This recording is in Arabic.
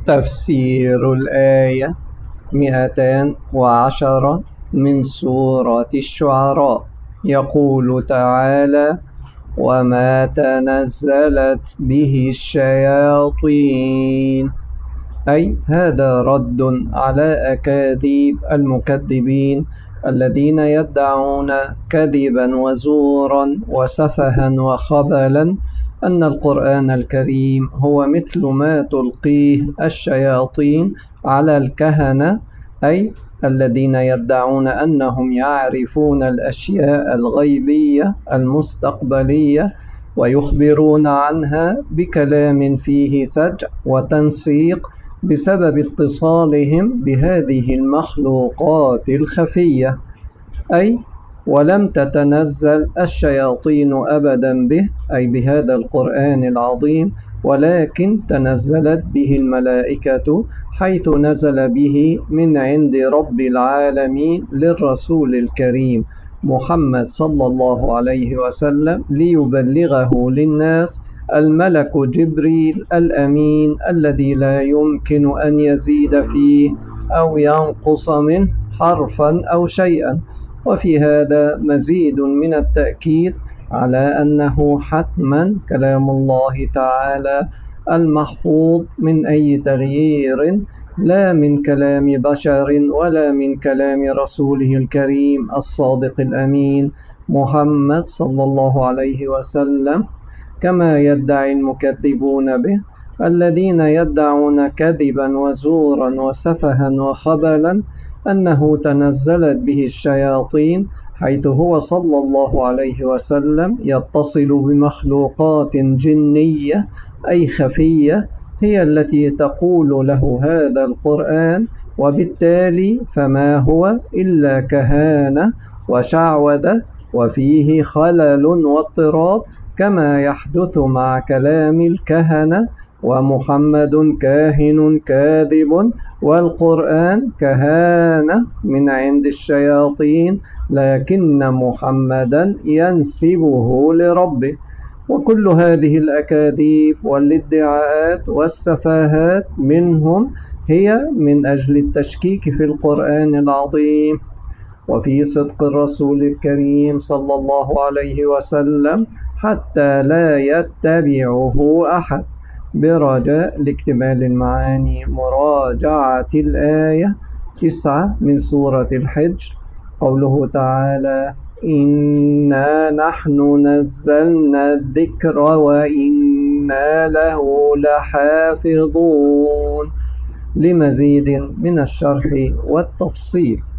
تفسير الآية 210 من سورة الشعراء. يقول تعالى: وما تنزلت به الشياطين، أي هذا رد على أكاذيب المكذبين الذين يدعون كذبا وزورا وسفها وخبلا أن القرآن الكريم هو مثل ما تلقيه الشياطين على الكهنة، أي الذين يدعون أنهم يعرفون الأشياء الغيبية المستقبلية ويخبرون عنها بكلام فيه سجع وتنسيق بسبب اتصالهم بهذه المخلوقات الخفية. أي ولم تتنزل الشياطين أبدا به، أي بهذا القرآن العظيم، ولكن تنزلت به الملائكة، حيث نزل به من عند رب العالمين للرسول الكريم محمد صلى الله عليه وسلم ليبلغه للناس الملك جبريل الأمين، الذي لا يمكن أن يزيد فيه أو ينقص منه حرفا أو شيئا. وفي هذا مزيد من التأكيد على أنه حتما كلام الله تعالى المحفوظ من أي تغيير، لا من كلام بشر ولا من كلام رسوله الكريم الصادق الأمين محمد صلى الله عليه وسلم، كما يدعي المكذبون به الذين يدعون كذبا وزورا وسفها وخبلا أنه تنزلت به الشياطين، حيث هو صلى الله عليه وسلم يتصل بمخلوقات جنية أي خفية، هي التي تقول له هذا القرآن، وبالتالي فما هو إلا كهانة وشعوذة وفيه خلل واضطراب، كما يحدث مع كلام الكهنة. ومحمد كاهن كاذب، والقرآن كهانة من عند الشياطين، لكن محمدا ينسبه لربه. وكل هذه الأكاذيب والادعاءات والسفاهات منهم هي من أجل التشكيك في القرآن العظيم وفي صدق الرسول الكريم صلى الله عليه وسلم، حتى لا يتبعه أحد. برجاء لاكتمال المعاني مراجعة الآية 9 من سورة الحجر. قوله تعالى: إنا نحن نزلنا الذكر وإنا له لحافظون. لمزيد من الشرح والتفصيل